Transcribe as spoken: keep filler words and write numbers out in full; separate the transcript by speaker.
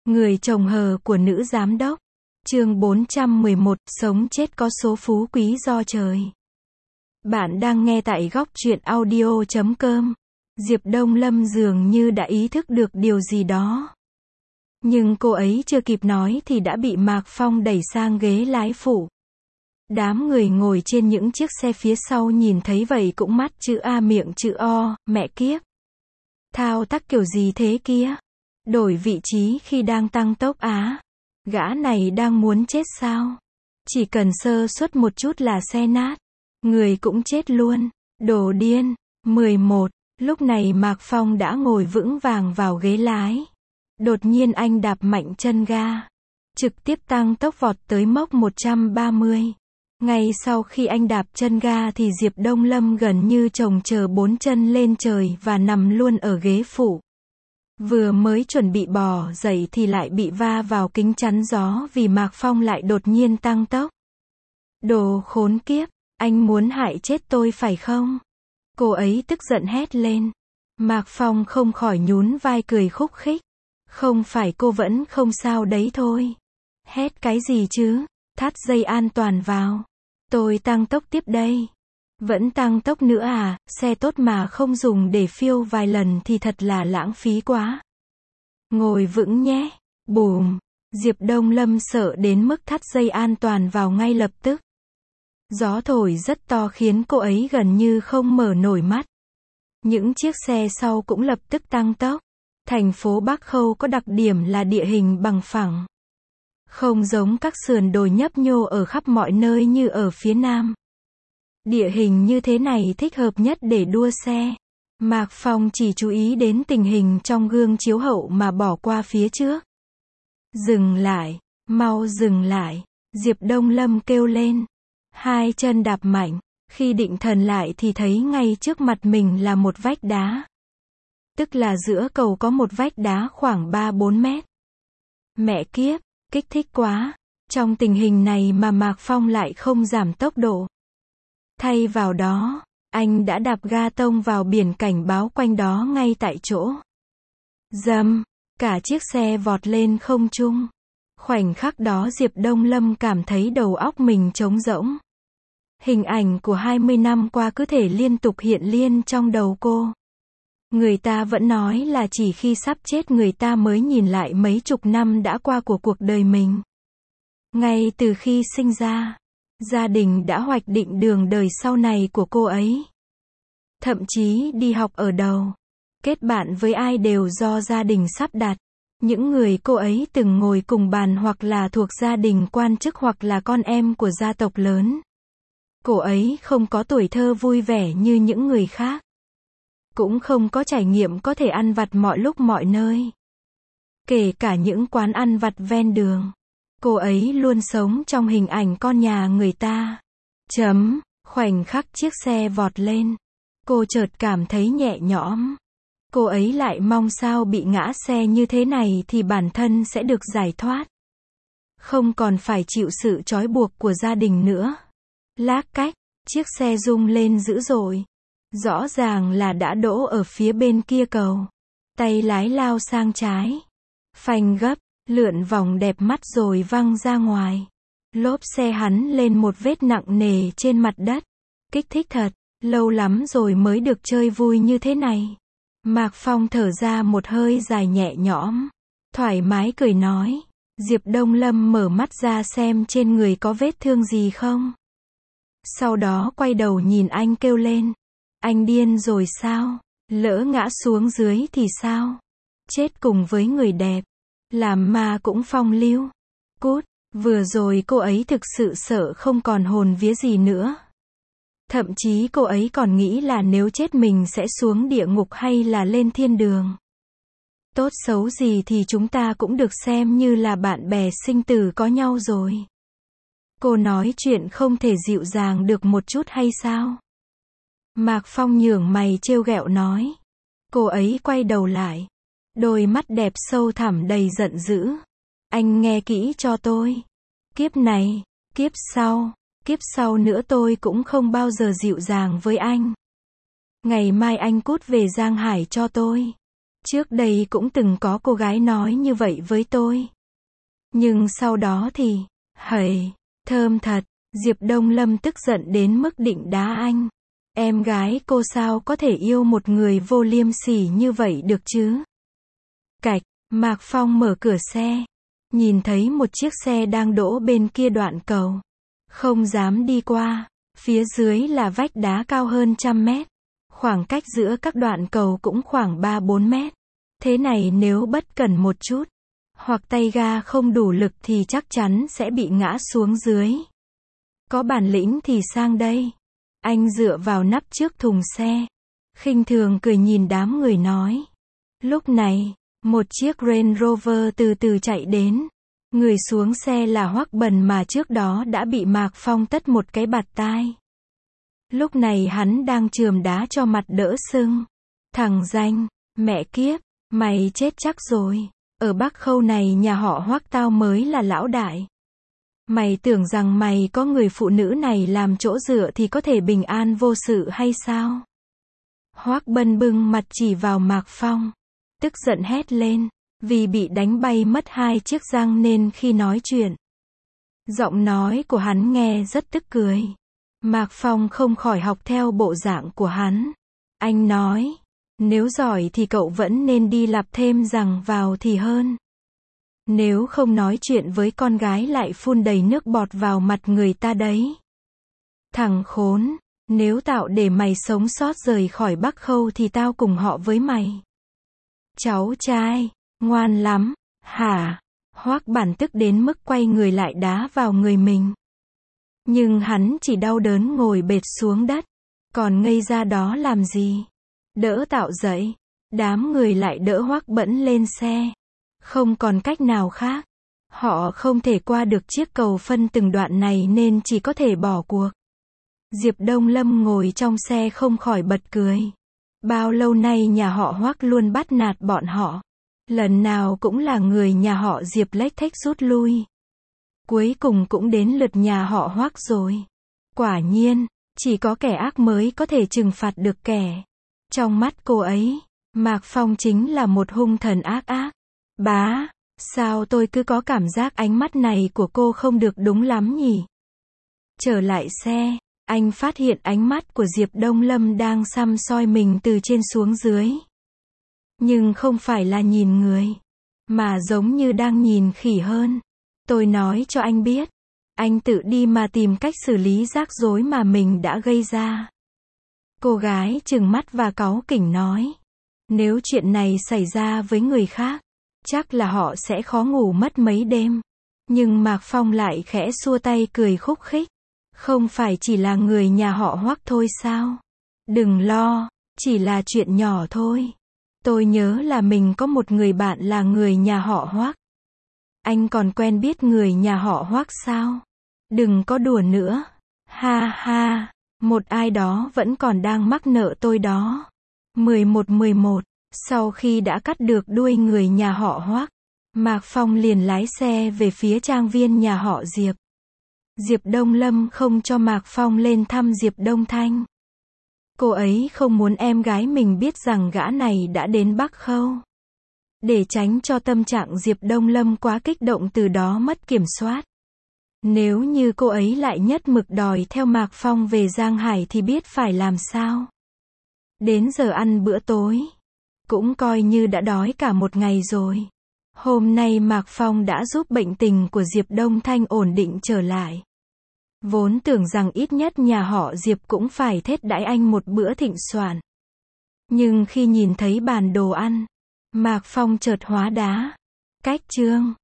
Speaker 1: Người chồng hờ của nữ giám đốc. Chương bốn trăm mười một, sống chết có số phú quý do trời. Bạn đang nghe tại góc truyện audio chấm com. Diệp Đông Lâm dường như đã ý thức được điều gì đó. Nhưng cô ấy chưa kịp nói thì đã bị Mạc Phong đẩy sang ghế lái phụ. Đám người ngồi trên những chiếc xe phía sau nhìn thấy vậy cũng mắt chữ A miệng chữ O, mẹ kiếp. Thao tác kiểu gì thế kia? Đổi vị trí khi đang tăng tốc á? Gã này đang muốn chết sao? Chỉ cần sơ suất một chút là xe nát. Người cũng chết luôn. Đồ điên. mười một. Lúc này Mạc Phong đã ngồi vững vàng vào ghế lái. Đột nhiên anh đạp mạnh chân ga. Trực tiếp tăng tốc vọt tới mốc một trăm ba mươi. Ngay sau khi anh đạp chân ga thì Diệp Đông Lâm gần như chồng chờ bốn chân lên trời và nằm luôn ở ghế phụ. Vừa mới chuẩn bị bò dậy thì lại bị va vào kính chắn gió vì Mạc Phong lại đột nhiên tăng tốc. Đồ khốn kiếp, anh muốn hại chết tôi phải không? Cô ấy tức giận hét lên. Mạc Phong không khỏi nhún vai cười khúc khích. Không phải cô vẫn không sao đấy thôi. Hét cái gì chứ? Thắt dây an toàn vào. Tôi tăng tốc tiếp đây. Vẫn tăng tốc nữa à? Xe tốt mà không dùng để phiêu vài lần thì thật là lãng phí quá. Ngồi vững nhé. Bùm. Diệp Đông Lâm sợ đến mức thắt dây an toàn vào ngay lập tức. Gió thổi rất to khiến cô ấy gần như không mở nổi mắt. Những chiếc xe sau cũng lập tức tăng tốc. Thành phố Bắc Khâu có đặc điểm là địa hình bằng phẳng. Không giống các sườn đồi nhấp nhô ở khắp mọi nơi như ở phía Nam. Địa hình như thế này thích hợp nhất để đua xe. Mạc Phong chỉ chú ý đến tình hình trong gương chiếu hậu mà bỏ qua phía trước. Dừng lại, mau dừng lại. Diệp Đông Lâm kêu lên. Hai chân đạp mạnh. Khi định thần lại thì thấy ngay trước mặt mình là một vách đá. Tức là giữa cầu có một vách đá khoảng ba bốn mét. Mẹ kiếp, kích thích quá. Trong tình hình này mà Mạc Phong lại không giảm tốc độ. Thay vào đó, anh đã đạp ga tông vào biển cảnh báo quanh đó ngay tại chỗ. Dầm, cả chiếc xe vọt lên không trung. Khoảnh khắc đó Diệp Đông Lâm cảm thấy đầu óc mình trống rỗng. Hình ảnh của hai mươi năm qua cứ thể liên tục hiện lên trong đầu cô. Người ta vẫn nói là chỉ khi sắp chết người ta mới nhìn lại mấy chục năm đã qua của cuộc đời mình. Ngay từ khi sinh ra, gia đình đã hoạch định đường đời sau này của cô ấy. Thậm chí đi học ở đâu, kết bạn với ai đều do gia đình sắp đặt. Những người cô ấy từng ngồi cùng bàn hoặc là thuộc gia đình quan chức hoặc là con em của gia tộc lớn. Cô ấy không có tuổi thơ vui vẻ như những người khác. Cũng không có trải nghiệm có thể ăn vặt mọi lúc mọi nơi. Kể cả những quán ăn vặt ven đường. Cô ấy luôn sống trong hình ảnh con nhà người ta. Chấm, khoảnh khắc chiếc xe vọt lên. Cô chợt cảm thấy nhẹ nhõm. Cô ấy lại mong sao bị ngã xe như thế này thì bản thân sẽ được giải thoát. Không còn phải chịu sự trói buộc của gia đình nữa. Lác cách, chiếc xe rung lên dữ dội. Rõ ràng là đã đỗ ở phía bên kia cầu. Tay lái lao sang trái. Phanh gấp, lượn vòng đẹp mắt rồi văng ra ngoài. Lốp xe hắn lên một vết nặng nề trên mặt đất. Kích thích thật, lâu lắm rồi mới được chơi vui như thế này. Mạc Phong thở ra một hơi dài nhẹ nhõm. Thoải mái cười nói. Diệp Đông Lâm mở mắt ra xem trên người có vết thương gì không. Sau đó quay đầu nhìn anh kêu lên. Anh điên rồi sao? Lỡ ngã xuống dưới thì sao? Chết cùng với người đẹp. Làm ma cũng phong lưu. Cút, vừa rồi cô ấy thực sự sợ không còn hồn vía gì nữa. Thậm chí cô ấy còn nghĩ là nếu chết mình sẽ xuống địa ngục hay là lên thiên đường. Tốt xấu gì thì chúng ta cũng được xem như là bạn bè sinh tử có nhau rồi. Cô nói chuyện không thể dịu dàng được một chút hay sao? Mạc Phong nhướng mày trêu ghẹo nói. Cô ấy quay đầu lại. Đôi mắt đẹp sâu thẳm đầy giận dữ. Anh nghe kỹ cho tôi. Kiếp này, kiếp sau, kiếp sau nữa tôi cũng không bao giờ dịu dàng với anh. Ngày mai anh cút về Giang Hải cho tôi. Trước đây cũng từng có cô gái nói như vậy với tôi. Nhưng sau đó thì, hầy, thơm thật, Diệp Đông Lâm tức giận đến mức định đá anh. Em gái cô sao có thể yêu một người vô liêm sỉ như vậy được chứ? Cạch, Mạc Phong mở cửa xe. Nhìn thấy một chiếc xe đang đỗ bên kia đoạn cầu. Không dám đi qua. Phía dưới là vách đá cao hơn trăm mét. Khoảng cách giữa các đoạn cầu cũng khoảng ba bốn mét. Thế này nếu bất cẩn một chút, hoặc tay ga không đủ lực thì chắc chắn sẽ bị ngã xuống dưới. Có bản lĩnh thì sang đây. Anh dựa vào nắp trước thùng xe. Khinh thường cười nhìn đám người nói. Lúc này, một chiếc Range Rover từ từ chạy đến. Người xuống xe là Hoắc Bần mà trước đó đã bị Mạc Phong tất một cái bạt tai. Lúc này hắn đang chườm đá cho mặt đỡ sưng. Thằng danh, mẹ kiếp, mày chết chắc rồi. Ở Bắc Khâu này nhà họ Hoắc tao mới là lão đại. Mày tưởng rằng mày có người phụ nữ này làm chỗ dựa thì có thể bình an vô sự hay sao? Hoắc Bân bưng mặt chỉ vào Mạc Phong. Tức giận hét lên. Vì bị đánh bay mất hai chiếc răng nên khi nói chuyện, giọng nói của hắn nghe rất tức cười. Mạc Phong không khỏi học theo bộ dạng của hắn. Anh nói, nếu giỏi thì cậu vẫn nên đi lặp thêm rằng vào thì hơn. Nếu không nói chuyện với con gái lại phun đầy nước bọt vào mặt người ta đấy. Thằng khốn, nếu tạo để mày sống sót rời khỏi Bắc Khâu thì tao cùng họ với mày. Cháu trai, ngoan lắm, hả? Hoắc Bản tức đến mức quay người lại đá vào người mình. Nhưng hắn chỉ đau đớn ngồi bệt xuống đất. Còn ngây ra đó làm gì? Đỡ tạo dậy. Đám người lại đỡ Hoắc Bẫn lên xe. Không còn cách nào khác. Họ không thể qua được chiếc cầu phân từng đoạn này nên chỉ có thể bỏ cuộc. Diệp Đông Lâm ngồi trong xe không khỏi bật cười. Bao lâu nay nhà họ Hoắc luôn bắt nạt bọn họ. Lần nào cũng là người nhà họ Diệp lếch thếch rút lui. Cuối cùng cũng đến lượt nhà họ Hoắc rồi. Quả nhiên, chỉ có kẻ ác mới có thể trừng phạt được kẻ. Trong mắt cô ấy, Mạc Phong chính là một hung thần ác ác. Bá, sao tôi cứ có cảm giác ánh mắt này của cô không được đúng lắm nhỉ? Trở lại xe, anh phát hiện ánh mắt của Diệp Đông Lâm đang săm soi mình từ trên xuống dưới. Nhưng không phải là nhìn người, mà giống như đang nhìn khỉ hơn. Tôi nói cho anh biết, anh tự đi mà tìm cách xử lý rắc rối mà mình đã gây ra. Cô gái trừng mắt và cáu kỉnh nói. Nếu chuyện này xảy ra với người khác, chắc là họ sẽ khó ngủ mất mấy đêm. Nhưng Mạc Phong lại khẽ xua tay cười khúc khích. Không phải chỉ là người nhà họ Hoắc thôi sao? Đừng lo, chỉ là chuyện nhỏ thôi. Tôi nhớ là mình có một người bạn là người nhà họ Hoắc. Anh còn quen biết người nhà họ Hoắc sao? Đừng có đùa nữa. Ha ha, một ai đó vẫn còn đang mắc nợ tôi đó. mười một mười một, sau khi đã cắt được đuôi người nhà họ Hoắc, Mạc Phong liền lái xe về phía trang viên nhà họ Diệp. Diệp Đông Lâm không cho Mạc Phong lên thăm Diệp Đông Thanh. Cô ấy không muốn em gái mình biết rằng gã này đã đến Bắc Khâu. Để tránh cho tâm trạng Diệp Đông Lâm quá kích động từ đó mất kiểm soát. Nếu như cô ấy lại nhất mực đòi theo Mạc Phong về Giang Hải thì biết phải làm sao. Đến giờ ăn bữa tối, cũng coi như đã đói cả một ngày rồi. Hôm nay Mạc Phong đã giúp bệnh tình của Diệp Đông Thanh ổn định trở lại. Vốn tưởng rằng ít nhất nhà họ Diệp cũng phải thết đãi anh một bữa thịnh soạn. Nhưng khi nhìn thấy bàn đồ ăn, Mạc Phong chợt hóa đá. Cách chương